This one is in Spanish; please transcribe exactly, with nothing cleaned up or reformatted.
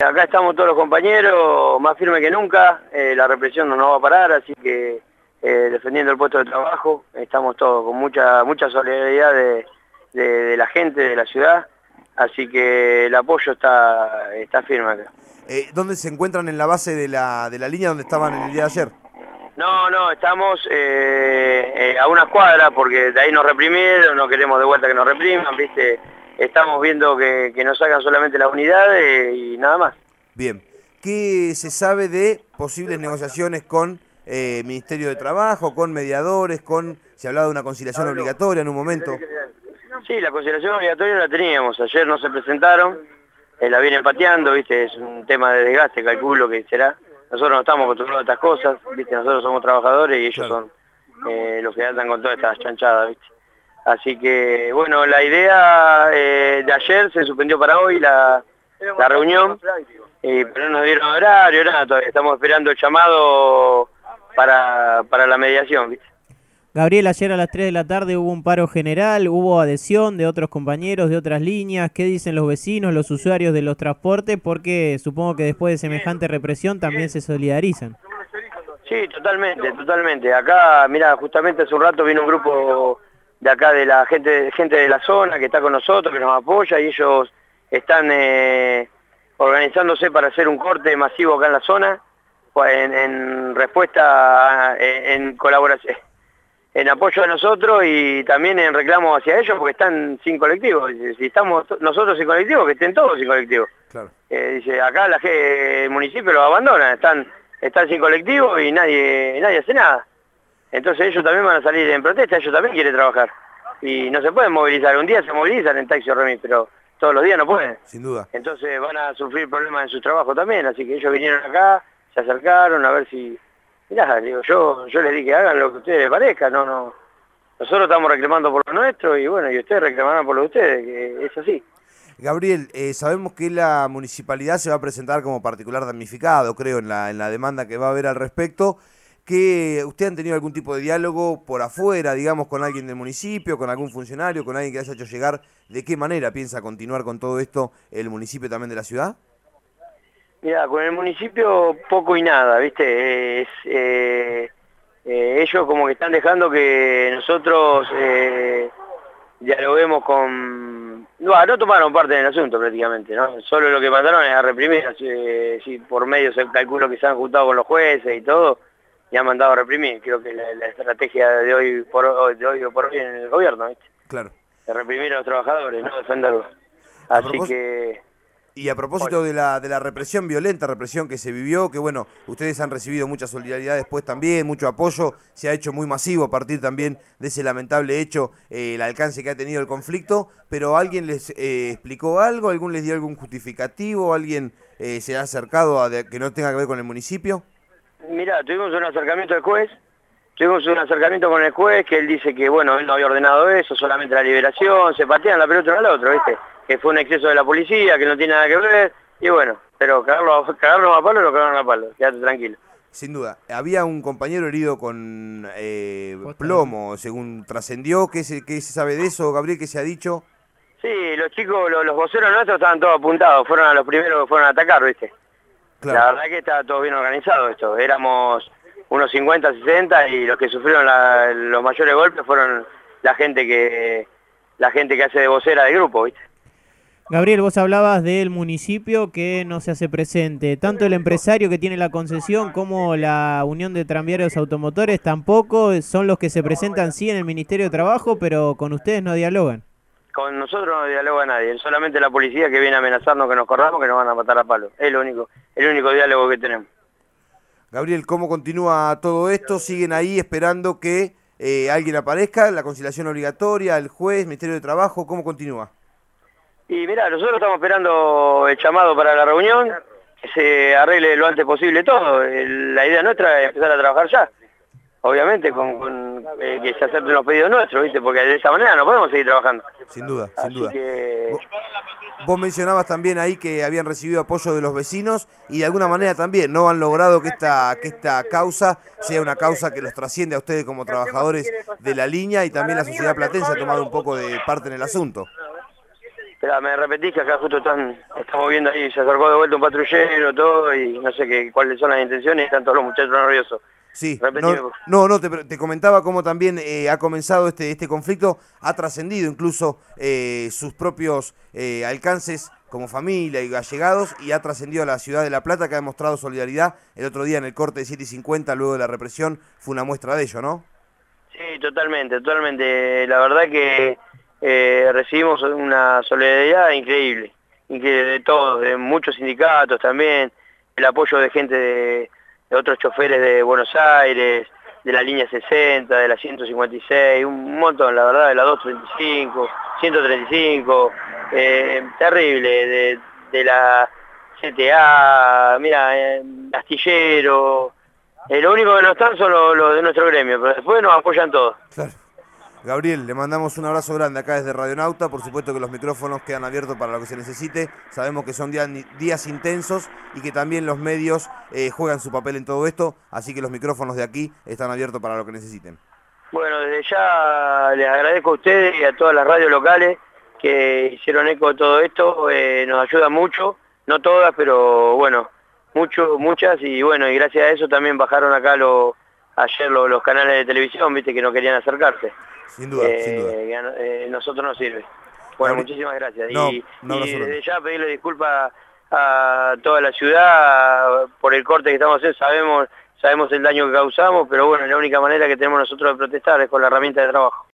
acá estamos todos los compañeros, más firmes que nunca, eh, la represión no nos va a parar, así que eh, defendiendo el puesto de trabajo, estamos todos con mucha mucha solidaridad de, de, de la gente, de la ciudad, así que el apoyo está, está firme acá. Eh, ¿Dónde se encuentran en la base de la, de la línea donde estaban el día de ayer? No, no, estamos eh, eh, a una cuadra porque de ahí nos reprimieron, no queremos de vuelta que nos repriman, ¿viste? Estamos viendo que, que nos sacan solamente las unidades y nada más. Bien. ¿Qué se sabe de posibles negociaciones con eh, Ministerio de Trabajo, con mediadores, con... se hablaba de una conciliación obligatoria en un momento? Sí, la conciliación obligatoria la teníamos, ayer no se presentaron, eh, la vienen pateando, ¿viste? Es un tema de desgaste, calculo que será. Nosotros no estamos acostumbrados a estas cosas, ¿viste? Nosotros somos trabajadores y ellos claro. son eh, los que andan con todas estas chanchadas, ¿viste? Así que, bueno, la idea eh, de ayer se suspendió para hoy la, la reunión, eh, pero no nos dieron horario, nada, todavía estamos esperando el llamado para, para la mediación, ¿viste? Gabriel, ayer a las tres de la tarde hubo un paro general, hubo adhesión de otros compañeros, de otras líneas. ¿Qué dicen los vecinos, los usuarios de los transportes? Porque supongo que después de semejante represión también se solidarizan. Sí, totalmente, totalmente. Acá, mira, justamente hace un rato vino un grupo de acá de la gente, gente de la zona que está con nosotros, que nos apoya y ellos están eh, organizándose para hacer un corte masivo acá en la zona en, en respuesta, en, en colaboración. En apoyo a nosotros y también en reclamo hacia ellos porque están sin colectivo. Si estamos nosotros sin colectivo, que estén todos sin colectivo. Claro. Eh, dice, acá la, el municipio los abandona, están, están sin colectivo y nadie, nadie hace nada. Entonces ellos también van a salir en protesta, ellos también quieren trabajar. Y no se pueden movilizar, un día se movilizan en taxi o remis, pero todos los días no pueden. Sin duda. Entonces van a sufrir problemas en su trabajo también, así que ellos vinieron acá, se acercaron a ver si... Mirá, digo, yo, yo les dije que hagan lo que a ustedes les parezca, no, no. Nosotros estamos reclamando por lo nuestro y bueno, y ustedes reclamarán por lo de ustedes, que es así. Gabriel, eh, sabemos que la municipalidad se va a presentar como particular damnificado, creo, en la, en la demanda que va a haber al respecto. ¿Que usted han tenido algún tipo de diálogo por afuera, digamos, con alguien del municipio, con algún funcionario, con alguien que haya hecho llegar? ¿De qué manera piensa continuar con todo esto el municipio también de la ciudad? Mira, con el municipio poco y nada, ¿viste? Es, eh, eh, ellos como que están dejando que nosotros eh, dialoguemos con... No, no tomaron parte en el asunto prácticamente, ¿no? Solo lo que mandaron es a reprimir, eh, si por medio se calculó que se han juntado con los jueces y todo, y han mandado a reprimir. Creo que la, la estrategia de hoy por hoy, de hoy por hoy en el gobierno, ¿viste? Claro. De reprimir a los trabajadores, no defenderlos. Así que... Y a propósito de la, de la represión violenta, represión que se vivió, que bueno, ustedes han recibido mucha solidaridad después también, mucho apoyo, se ha hecho muy masivo a partir también de ese lamentable hecho, eh, el alcance que ha tenido el conflicto, pero ¿alguien les eh, explicó algo? ¿Algún les dio algún justificativo? ¿Alguien eh, se ha acercado a de, que no tenga que ver con el municipio? Mira, tuvimos un acercamiento del juez, tuvimos un acercamiento con el juez que él dice que bueno, él no había ordenado eso, solamente la liberación, se patean la pelota uno al otro, ¿viste? Que fue un exceso de la policía, que no tiene nada que ver, y bueno, pero cagarlo, cagarnos a palo lo cagaron a palo, quédate tranquilo. Sin duda. Había un compañero herido con eh, plomo, según trascendió. ¿Qué se, ¿Qué se sabe de eso, Gabriel? ¿Qué se ha dicho? Sí, los chicos, los, los voceros nuestros estaban todos apuntados, fueron a los primeros que fueron a atacar, ¿viste? Claro. La verdad que estaba todo bien organizado esto, éramos unos cincuenta, sesenta y los que sufrieron la, los mayores golpes fueron la gente que la gente que hace de vocera del grupo, ¿viste? Gabriel, vos hablabas del municipio que no se hace presente. Tanto el empresario que tiene la concesión como la Unión de Tranviarios Automotores tampoco son los que se presentan, sí, en el Ministerio de Trabajo, pero con ustedes no dialogan. Con nosotros no dialoga nadie, solamente la policía que viene a amenazarnos que nos corramos, que nos van a matar a palo. Es lo único, el único diálogo que tenemos. Gabriel, ¿cómo continúa todo esto? ¿Siguen ahí esperando que eh, alguien aparezca? ¿La conciliación obligatoria, el juez, Ministerio de Trabajo? ¿Cómo continúa? Y mirá, nosotros estamos esperando el llamado para la reunión, que se arregle lo antes posible todo. El, la idea nuestra es empezar a trabajar ya, obviamente, con, con eh, que se acepten los pedidos nuestros, ¿viste? Porque de esa manera no podemos seguir trabajando. Sin duda, sin Así duda. Que... Vos, vos mencionabas también ahí que habían recibido apoyo de los vecinos y de alguna manera también no han logrado que esta, que esta causa sea una causa que los trasciende a ustedes como trabajadores de la línea y también la sociedad platense ha tomado un poco de parte en el asunto. Espera, me repetís que acá justo están, estamos viendo ahí, se acercó de vuelta un patrullero, todo, y no sé qué, cuáles son las intenciones, están todos los muchachos nerviosos. Sí, Repetime, no, no, no te, te comentaba cómo también eh, ha comenzado este, este conflicto, ha trascendido incluso eh, sus propios eh, alcances como familia y allegados, y ha trascendido a la ciudad de La Plata, que ha demostrado solidaridad. El otro día en el corte de siete y cincuenta, luego de la represión, fue una muestra de ello, ¿no? Sí, totalmente, totalmente. La verdad que eh, recibimos una solidaridad increíble, increíble de todos, de muchos sindicatos también, el apoyo de gente de, de otros choferes de Buenos Aires, de la línea sesenta, de la ciento cincuenta y seis, un montón, la verdad, de la doscientos treinta y cinco, ciento treinta y cinco, eh, terrible, de, de la C T A, mira, eh, Astillero. Eh, lo único que no están son los, los de nuestro gremio, pero después nos apoyan todos. Claro. Gabriel, le mandamos un abrazo grande acá desde Radionauta. Por supuesto que los micrófonos quedan abiertos para lo que se necesite. Sabemos que son días, días intensos y que también los medios eh, juegan su papel en todo esto. Así que los micrófonos de aquí están abiertos para lo que necesiten. Bueno, desde ya les agradezco a ustedes y a todas las radios locales que hicieron eco de todo esto. Eh, nos ayuda mucho, no todas, pero bueno, mucho, muchas. Y bueno, y gracias a eso también bajaron acá los, ayer los, los canales de televisión, viste, que no querían acercarse. Sin duda, eh, sin duda. Que a eh, nosotros nos sirve. Bueno, Gabriel, muchísimas gracias. no, y, y desde ya pedirle disculpas a toda la ciudad por el corte que estamos haciendo. Sabemos, sabemos el daño que causamos, pero bueno, la única manera que tenemos nosotros de protestar es con la herramienta de trabajo.